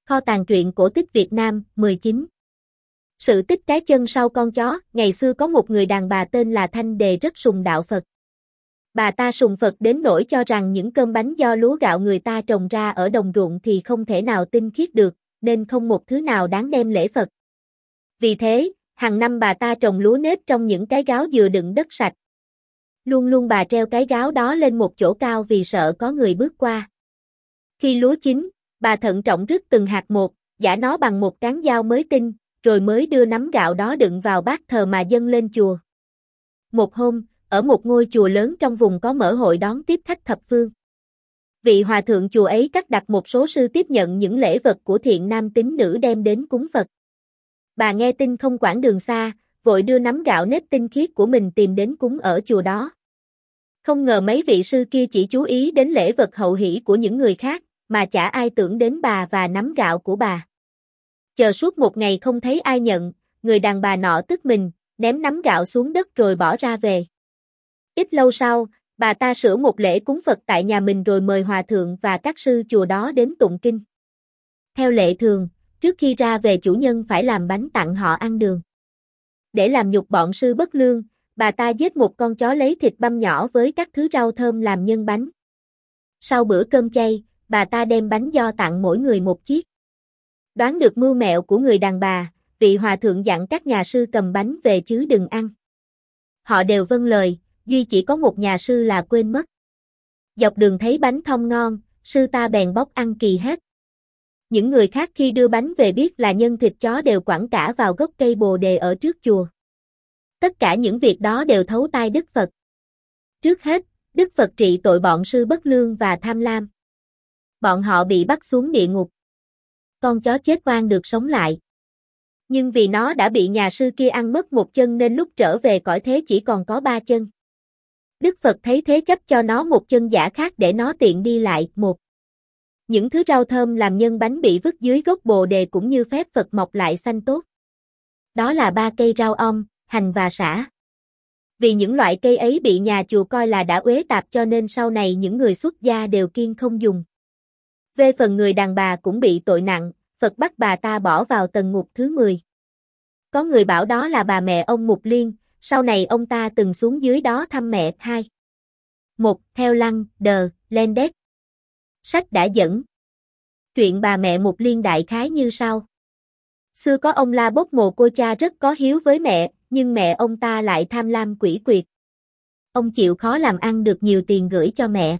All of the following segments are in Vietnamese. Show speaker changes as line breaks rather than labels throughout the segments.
Kho tàng truyện cổ tích Việt Nam, 19. Sự tích cái chân sau con chó. Ngày xưa có một người đàn bà tên là Thanh Đề rất sùng đạo Phật. Bà ta sùng Phật đến nỗi cho rằng những cơm bánh do lúa gạo người ta trồng ra ở đồng ruộng thì không thể nào tinh khiết được, nên không một thứ nào đáng đem lễ Phật. Vì thế, hàng năm bà ta trồng lúa nếp trong những cái gáo dừa đựng đất sạch. Luôn luôn bà treo cái gáo đó lên một chỗ cao vì sợ có người bước qua. Khi lúa chín, bà thận trọng rứt từng hạt một, giã nó bằng một cán dao mới tinh, rồi mới đưa nắm gạo đó đựng vào bát thờ mà dâng lên chùa. Một hôm, ở một ngôi chùa lớn trong vùng có mở hội đón tiếp khách thập phương. Vị hòa thượng chùa ấy cắt đặt một số sư tiếp nhận những lễ vật của thiện nam tín nữ đem đến cúng Phật. Bà nghe tin không quản đường xa, vội đưa nắm gạo nếp tinh khiết của mình tìm đến cúng ở chùa đó. Không ngờ mấy vị sư kia chỉ chú ý đến lễ vật hậu hỷ của những người khác, mà chả ai tưởng đến bà và nắm gạo của bà. Chờ suốt một ngày không thấy ai nhận, người đàn bà nọ tức mình, ném nắm gạo xuống đất rồi bỏ ra về. Ít lâu sau, bà ta sửa một lễ cúng Phật tại nhà mình rồi mời hòa thượng và các sư chùa đó đến tụng kinh. Theo lệ thường, trước khi ra về chủ nhân phải làm bánh tặng họ ăn đường. Để làm nhục bọn sư bất lương, bà ta giết một con chó lấy thịt băm nhỏ với các thứ rau thơm làm nhân bánh. Sau bữa cơm chay, bà ta đem bánh do tặng mỗi người một chiếc. Đoán được mưu mẹo của người đàn bà, vị hòa thượng dặn các nhà sư cầm bánh về chứ đừng ăn. Họ đều vâng lời, duy chỉ có một nhà sư là quên mất. Dọc đường thấy bánh thơm ngon, sư ta bèn bóc ăn kỳ hết. Những người khác khi đưa bánh về biết là nhân thịt chó đều quẳng cả vào gốc cây bồ đề ở trước chùa. Tất cả những việc đó đều thấu tai Đức Phật. Trước hết, Đức Phật trị tội bọn sư bất lương và tham lam. Bọn họ bị bắt xuống địa ngục. Con chó chết oan được sống lại. Nhưng vì nó đã bị nhà sư kia ăn mất một chân nên lúc trở về cõi thế chỉ còn có 3 chân. Đức Phật thấy thế chấp cho nó một chân giả khác để nó tiện đi lại. Một, những thứ rau thơm làm nhân bánh bị vứt dưới gốc bồ đề cũng như phép Phật mọc lại xanh tốt. Đó là 3 cây rau om, hành và sả. Vì những loại cây ấy bị nhà chùa coi là đã uế tạp cho nên sau này những người xuất gia đều kiêng không dùng. Về phần người đàn bà cũng bị tội nặng, Phật bắt bà ta bỏ vào tầng ngục thứ 10. Có người bảo đó là bà mẹ ông Mục Liên, sau này ông ta từng xuống dưới đó thăm mẹ. 2. Một, theo Lăng, Đờ, Lendet. Sách đã dẫn. Chuyện bà mẹ Mục Liên đại khái như sau. Xưa có ông La Bốc Mồ Cô Cha rất có hiếu với mẹ, nhưng mẹ ông ta lại tham lam quỷ quyệt. Ông chịu khó làm ăn được nhiều tiền gửi cho mẹ.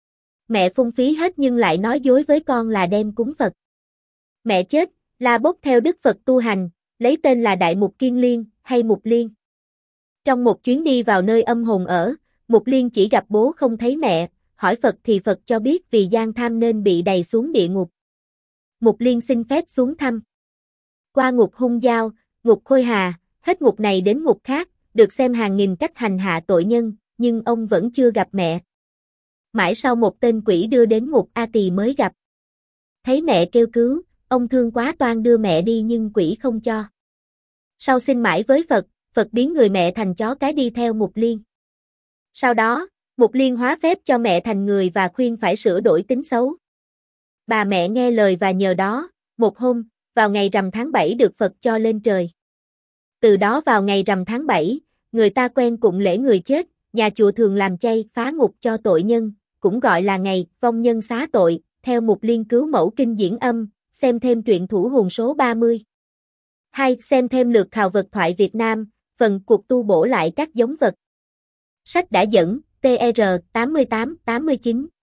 Mẹ phung phí hết nhưng lại nói dối với con là đem cúng Phật. Mẹ chết, La Bốc theo Đức Phật tu hành, lấy tên là Đại Mục Kiên Liên, hay Mục Liên. Trong một chuyến đi vào nơi âm hồn ở, Mục Liên chỉ gặp bố không thấy mẹ, hỏi Phật thì Phật cho biết vì gian tham nên bị đày xuống địa ngục. Mục Liên xin phép xuống thăm. Qua ngục Hung Giao, ngục Khôi Hà, hết ngục này đến ngục khác, được xem hàng nghìn cách hành hạ tội nhân, nhưng ông vẫn chưa gặp mẹ. Mãi sau một tên quỷ đưa đến ngục A Tỳ mới gặp. Thấy mẹ kêu cứu, ông thương quá toan đưa mẹ đi nhưng quỷ không cho. Sau xin mãi với Phật, Phật biến người mẹ thành chó cái đi theo Mục Liên. Sau đó, Mục Liên hóa phép cho mẹ thành người và khuyên phải sửa đổi tính xấu. Bà mẹ nghe lời và nhờ đó, một hôm, vào ngày rằm tháng 7 được Phật cho lên trời. Từ đó vào ngày rằm tháng 7, người ta quen cúng lễ người chết, nhà chùa thường làm chay phá ngục cho tội nhân, cũng gọi là ngày vong nhân xá tội, theo Mục Liên cứu mẫu kinh diễn âm, xem thêm truyện thủ hồn số 30. 2. Xem thêm lượt khào vật thoại Việt Nam, phần cuộc tu bổ lại các giống vật. Sách đã dẫn, TR 88-89.